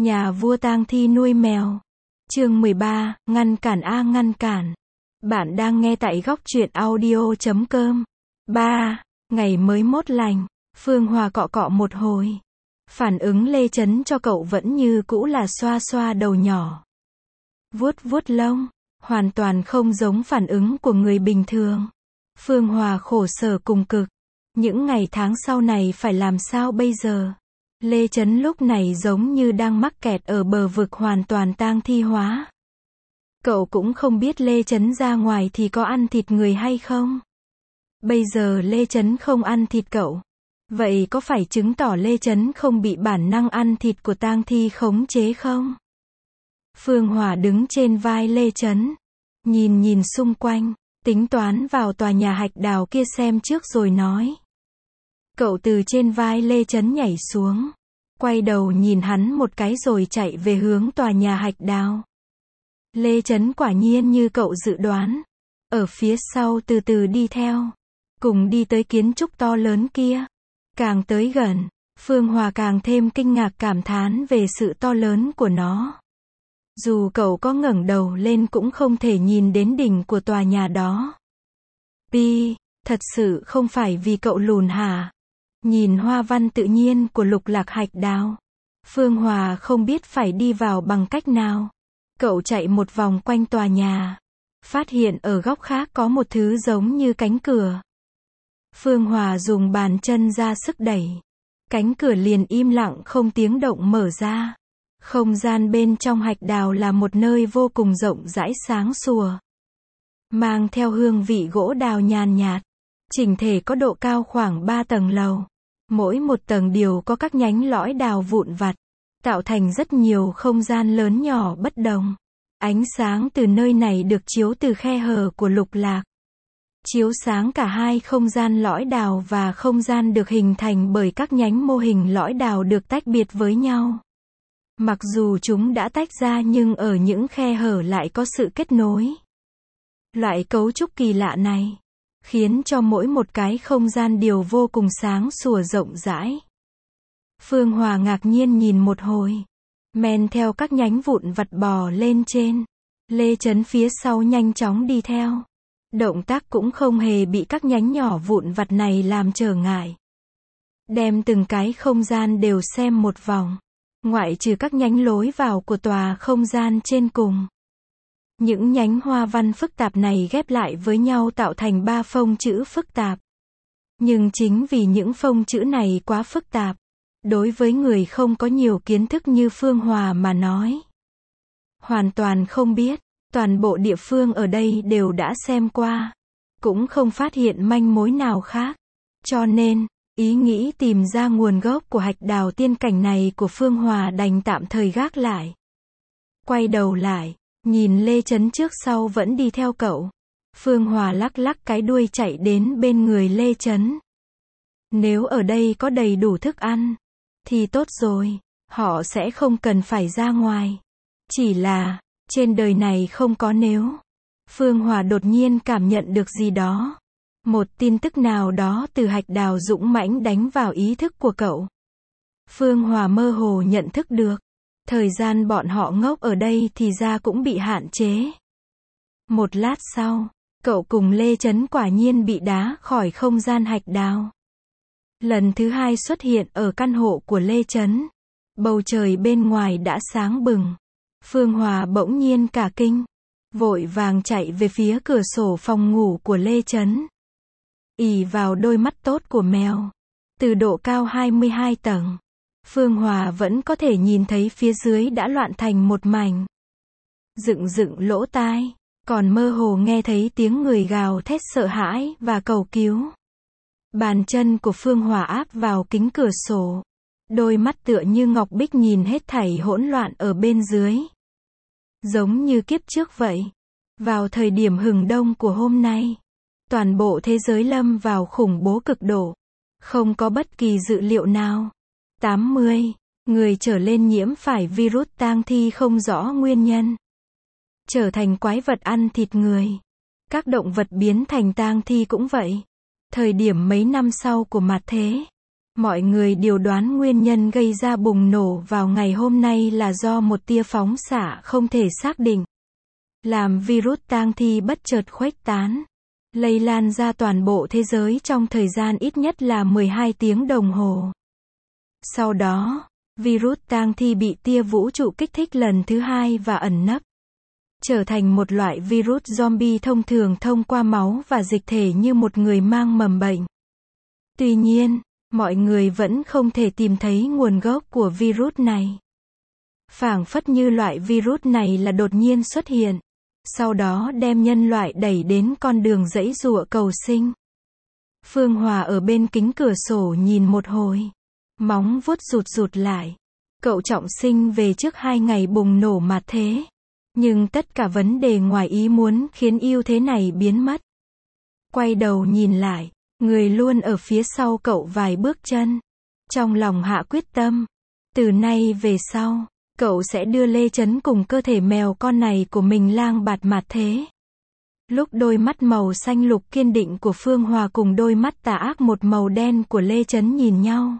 Nhà vua tang thi nuôi mèo. Chương 13, ngăn cản a ngăn cản. Bạn đang nghe tại góc truyện audio.com. 3. Ngày mới mốt lành. Phương Hòa cọ cọ một hồi. Phản ứng Lê Chấn cho cậu vẫn như cũ là xoa xoa đầu nhỏ. Vuốt vuốt lông. Hoàn toàn không giống phản ứng của người bình thường. Phương Hòa khổ sở cùng cực. Những ngày tháng sau này phải làm sao bây giờ? Lê Chấn lúc này giống như đang mắc kẹt ở bờ vực hoàn toàn tang thi hóa. Cậu cũng không biết Lê Chấn ra ngoài thì có ăn thịt người hay không. Bây giờ Lê Chấn không ăn thịt cậu. Vậy có phải chứng tỏ Lê Chấn không bị bản năng ăn thịt của tang thi khống chế không? Phương Hòa đứng trên vai Lê Chấn. Nhìn xung quanh, tính toán vào tòa nhà hạch đào kia xem trước rồi nói. Cậu từ trên vai Lê Chấn nhảy xuống. Quay đầu nhìn hắn một cái rồi chạy về hướng tòa nhà hạch đào. Lê Chấn quả nhiên như cậu dự đoán. Ở phía sau từ từ đi theo. Cùng đi tới kiến trúc to lớn kia. Càng tới gần, Phương Hòa càng thêm kinh ngạc cảm thán về sự to lớn của nó. Dù cậu có ngẩng đầu lên cũng không thể nhìn đến đỉnh của tòa nhà đó. Thật sự không phải vì cậu lùn hả? Nhìn hoa văn tự nhiên của lục lạc hạch đào. Phương Hòa không biết phải đi vào bằng cách nào. Cậu chạy một vòng quanh tòa nhà. Phát hiện ở góc khác có một thứ giống như cánh cửa. Phương Hòa dùng bàn chân ra sức đẩy. Cánh cửa liền im lặng không tiếng động mở ra. Không gian bên trong hạch đào là một nơi vô cùng rộng rãi sáng sủa. Mang theo hương vị gỗ đào nhàn nhạt. Chỉnh thể có độ cao khoảng 3 tầng lầu. Mỗi một tầng đều có các nhánh lõi đào vụn vặt. Tạo thành rất nhiều không gian lớn nhỏ bất đồng. Ánh sáng từ nơi này được chiếu từ khe hở của lục lạc. Chiếu sáng cả hai không gian lõi đào và không gian được hình thành bởi các nhánh mô hình lõi đào được tách biệt với nhau. Mặc dù chúng đã tách ra nhưng ở những khe hở lại có sự kết nối. Loại cấu trúc kỳ lạ này khiến cho mỗi một cái không gian đều vô cùng sáng sủa rộng rãi. Phương Hòa ngạc nhiên nhìn một hồi. Men theo các nhánh vụn vặt bò lên trên. Lê Chấn phía sau nhanh chóng đi theo. Động tác cũng không hề bị các nhánh nhỏ vụn vặt này làm trở ngại. Đem từng cái không gian đều xem một vòng. Ngoại trừ các nhánh lối vào của tòa không gian trên cùng. Những nhánh hoa văn phức tạp này ghép lại với nhau tạo thành 3 phông chữ phức tạp. Nhưng chính vì những phông chữ này quá phức tạp, đối với người không có nhiều kiến thức như Phương Hòa mà nói, hoàn toàn không biết, toàn bộ địa phương ở đây đều đã xem qua, cũng không phát hiện manh mối nào khác. Cho nên, ý nghĩ tìm ra nguồn gốc của hạch đào tiên cảnh này của Phương Hòa đành tạm thời gác lại. Quay đầu lại, nhìn Lê Chấn trước sau vẫn đi theo cậu. Phương Hòa lắc lắc cái đuôi chạy đến bên người Lê Chấn. Nếu ở đây có đầy đủ thức ăn, thì tốt rồi, họ sẽ không cần phải ra ngoài. Chỉ là, trên đời này không có nếu. Phương Hòa đột nhiên cảm nhận được gì đó. Một tin tức nào đó từ hạch đào dũng mãnh đánh vào ý thức của cậu. Phương Hòa mơ hồ nhận thức được. Thời gian bọn họ ngốc ở đây thì ra cũng bị hạn chế. Một lát sau, cậu cùng Lê Chấn quả nhiên bị đá khỏi không gian hạch đào. Lần thứ hai xuất hiện ở căn hộ của Lê Chấn. Bầu trời bên ngoài đã sáng bừng. Phương Hòa bỗng nhiên cả kinh. Vội vàng chạy về phía cửa sổ phòng ngủ của Lê Chấn. Ỷ vào đôi mắt tốt của mèo. Từ độ cao 22 tầng. Phương Hòa vẫn có thể nhìn thấy phía dưới đã loạn thành một mảnh. Dựng lỗ tai. Còn mơ hồ nghe thấy tiếng người gào thét sợ hãi và cầu cứu. Bàn chân của Phương Hòa áp vào kính cửa sổ. Đôi mắt tựa như ngọc bích nhìn hết thảy hỗn loạn ở bên dưới. Giống như kiếp trước vậy. Vào thời điểm hừng đông của hôm nay, toàn bộ thế giới lâm vào khủng bố cực độ. Không có bất kỳ dự liệu nào. 80 người trở lên nhiễm phải virus tang thi không rõ nguyên nhân. Trở thành quái vật ăn thịt người. Các động vật biến thành tang thi cũng vậy. Thời điểm mấy năm sau của mặt thế. Mọi người đều đoán nguyên nhân gây ra bùng nổ vào ngày hôm nay là do một tia phóng xạ không thể xác định, làm virus tang thi bất chợt khuếch tán, lây lan ra toàn bộ thế giới trong thời gian ít nhất là 12 tiếng đồng hồ. Sau đó, virus tang thi bị tia vũ trụ kích thích lần thứ hai và ẩn nấp, trở thành một loại virus zombie thông thường thông qua máu và dịch thể như một người mang mầm bệnh. Tuy nhiên, mọi người vẫn không thể tìm thấy nguồn gốc của virus này. Phảng phất như loại virus này là đột nhiên xuất hiện, sau đó đem nhân loại đẩy đến con đường giãy giụa cầu sinh. Phương Hòa ở bên kính cửa sổ nhìn một hồi, móng vuốt rụt lại. Cậu trọng sinh về trước 2 ngày bùng nổ mà thế. Nhưng tất cả vấn đề ngoài ý muốn khiến ưu thế này biến mất. Quay đầu nhìn lại, người luôn ở phía sau cậu vài bước chân. Trong lòng hạ quyết tâm. Từ nay về sau, cậu sẽ đưa Lê Chấn cùng cơ thể mèo con này của mình lang bạt mà thế. Lúc đôi mắt màu xanh lục kiên định của Phương Hòa cùng đôi mắt tà ác một màu đen của Lê Chấn nhìn nhau.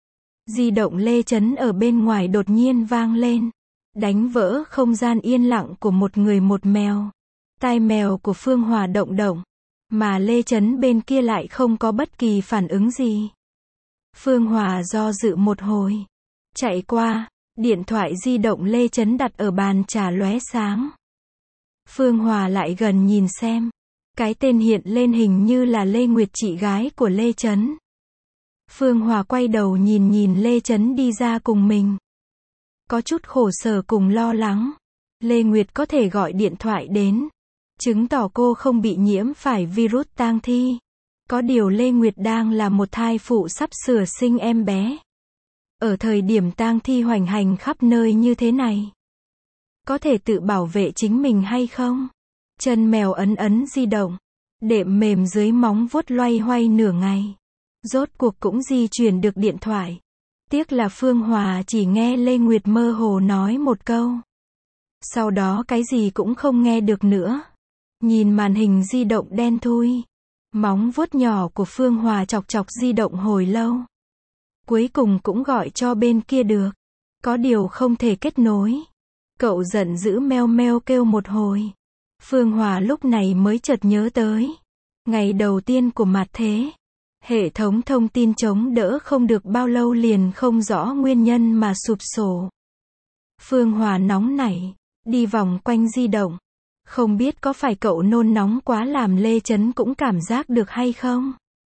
Di động Lê Chấn ở bên ngoài đột nhiên vang lên, đánh vỡ không gian yên lặng của một người một mèo. Tai mèo của Phương Hòa động động, mà Lê Chấn bên kia lại không có bất kỳ phản ứng gì. Phương Hòa do dự một hồi, chạy qua, điện thoại di động Lê Chấn đặt ở bàn trà lóe sáng. Phương Hòa lại gần nhìn xem, cái tên hiện lên hình như là Lê Nguyệt, chị gái của Lê Chấn. Phương Hòa quay đầu nhìn Lê Chấn đi ra cùng mình. Có chút khổ sở cùng lo lắng. Lê Nguyệt có thể gọi điện thoại đến, chứng tỏ cô không bị nhiễm phải virus tang thi. Có điều Lê Nguyệt đang là một thai phụ sắp sửa sinh em bé. Ở thời điểm tang thi hoành hành khắp nơi như thế này, có thể tự bảo vệ chính mình hay không? Chân mèo ấn di động, đệm mềm dưới móng vuốt loay hoay nửa ngày. Rốt cuộc cũng di chuyển được điện thoại. Tiếc là Phương Hòa chỉ nghe Lê Nguyệt mơ hồ nói một câu. Sau đó cái gì cũng không nghe được nữa. Nhìn màn hình di động đen thui. Móng vuốt nhỏ của Phương Hòa chọc di động hồi lâu. Cuối cùng cũng gọi cho bên kia được. Có điều không thể kết nối. Cậu giận dữ meo meo kêu một hồi. Phương Hòa lúc này mới chợt nhớ tới. Ngày đầu tiên của mặt thế. Hệ thống thông tin chống đỡ không được bao lâu liền không rõ nguyên nhân mà sụp sổ. Phương Hòa nóng nảy, đi vòng quanh di động. Không biết có phải cậu nôn nóng quá làm Lê Chấn cũng cảm giác được hay không?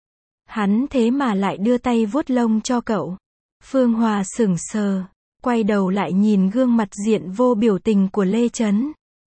Hắn thế mà lại đưa tay vuốt lông cho cậu. Phương Hòa sững sờ, quay đầu lại nhìn gương mặt diện vô biểu tình của Lê Chấn.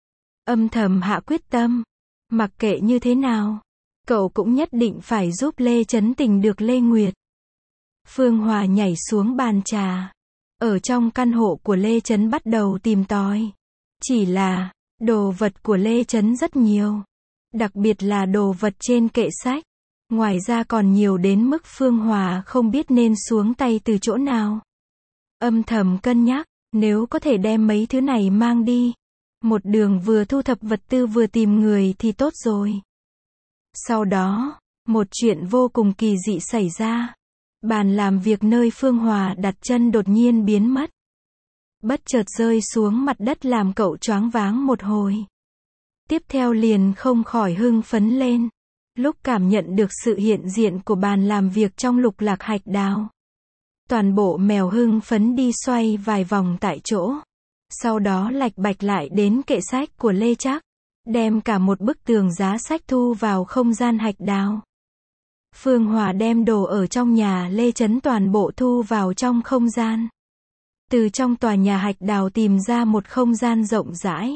Âm thầm hạ quyết tâm, mặc kệ như thế nào, cậu cũng nhất định phải giúp Lê Chấn tình được Lê Nguyệt. Phương Hòa nhảy xuống bàn trà. Ở trong căn hộ của Lê Chấn bắt đầu tìm tòi. Chỉ là, đồ vật của Lê Chấn rất nhiều. Đặc biệt là đồ vật trên kệ sách. Ngoài ra còn nhiều đến mức Phương Hòa không biết nên xuống tay từ chỗ nào. Âm thầm cân nhắc, nếu có thể đem mấy thứ này mang đi. Một đường vừa thu thập vật tư vừa tìm người thì tốt rồi. Sau đó, một chuyện vô cùng kỳ dị xảy ra. Bàn làm việc nơi Phương Hòa đặt chân đột nhiên biến mất. Bất chợt rơi xuống mặt đất làm cậu choáng váng một hồi. Tiếp theo liền không khỏi hưng phấn lên. Lúc cảm nhận được sự hiện diện của bàn làm việc trong lục lạc hạch đào. Toàn bộ mèo hưng phấn đi xoay vài vòng tại chỗ. Sau đó lạch bạch lại đến kệ sách của Lê Trác. Đem cả một bức tường giá sách thu vào không gian hạch đào. Phương Hòa đem đồ ở trong nhà Lê Chấn toàn bộ thu vào trong không gian. Từ trong tòa nhà hạch đào tìm ra một không gian rộng rãi.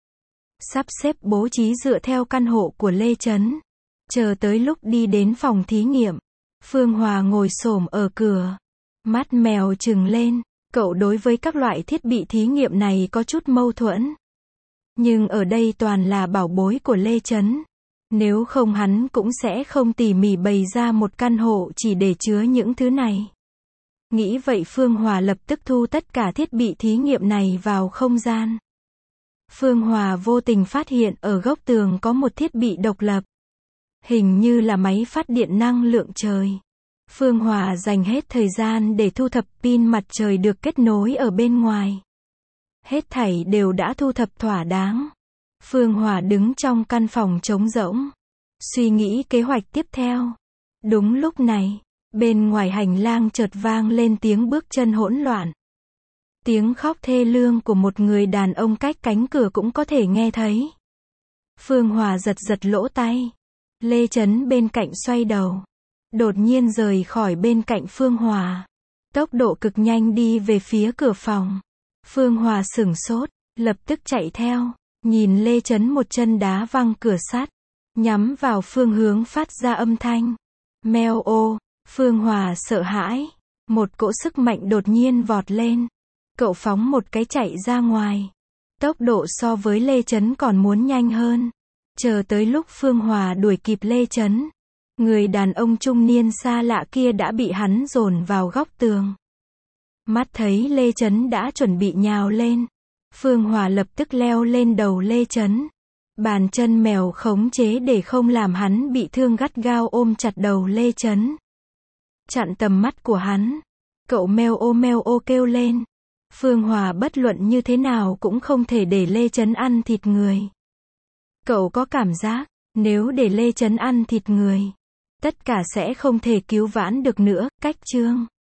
Sắp xếp bố trí dựa theo căn hộ của Lê Chấn. Chờ tới lúc đi đến phòng thí nghiệm, Phương Hòa ngồi xổm ở cửa. Mắt mèo trừng lên, cậu đối với các loại thiết bị thí nghiệm này có chút mâu thuẫn. Nhưng ở đây toàn là bảo bối của Lê Chấn. Nếu không hắn cũng sẽ không tỉ mỉ bày ra một căn hộ chỉ để chứa những thứ này. Nghĩ vậy Phương Hòa lập tức thu tất cả thiết bị thí nghiệm này vào không gian. Phương Hòa vô tình phát hiện ở góc tường có một thiết bị độc lập. Hình như là máy phát điện năng lượng trời. Phương Hòa dành hết thời gian để thu thập pin mặt trời được kết nối ở bên ngoài. Hết thảy đều đã thu thập thỏa đáng. Phương Hòa đứng trong căn phòng trống rỗng, suy nghĩ kế hoạch tiếp theo. Đúng lúc này, bên ngoài hành lang chợt vang lên tiếng bước chân hỗn loạn. Tiếng khóc thê lương của một người đàn ông cách cánh cửa cũng có thể nghe thấy. Phương Hòa giật giật lỗ tai. Lê Chấn bên cạnh xoay đầu, đột nhiên rời khỏi bên cạnh Phương Hòa. Tốc độ cực nhanh đi về phía cửa phòng. Phương Hòa sửng sốt, lập tức chạy theo, nhìn Lê Chấn một chân đá văng cửa sắt, nhắm vào phương hướng phát ra âm thanh. Meo ô, Phương Hòa sợ hãi, một cỗ sức mạnh đột nhiên vọt lên. Cậu phóng một cái chạy ra ngoài. Tốc độ so với Lê Chấn còn muốn nhanh hơn. Chờ tới lúc Phương Hòa đuổi kịp Lê Chấn, người đàn ông trung niên xa lạ kia đã bị hắn dồn vào góc tường. Mắt thấy Lê Chấn đã chuẩn bị nhào lên, Phương Hòa lập tức leo lên đầu Lê Chấn. Bàn chân mèo khống chế để không làm hắn bị thương, gắt gao ôm chặt đầu Lê Chấn. Chặn tầm mắt của hắn. Cậu meo ô kêu lên. Phương Hòa bất luận như thế nào cũng không thể để Lê Chấn ăn thịt người. Cậu có cảm giác, nếu để Lê Chấn ăn thịt người, tất cả sẽ không thể cứu vãn được nữa. Cách chương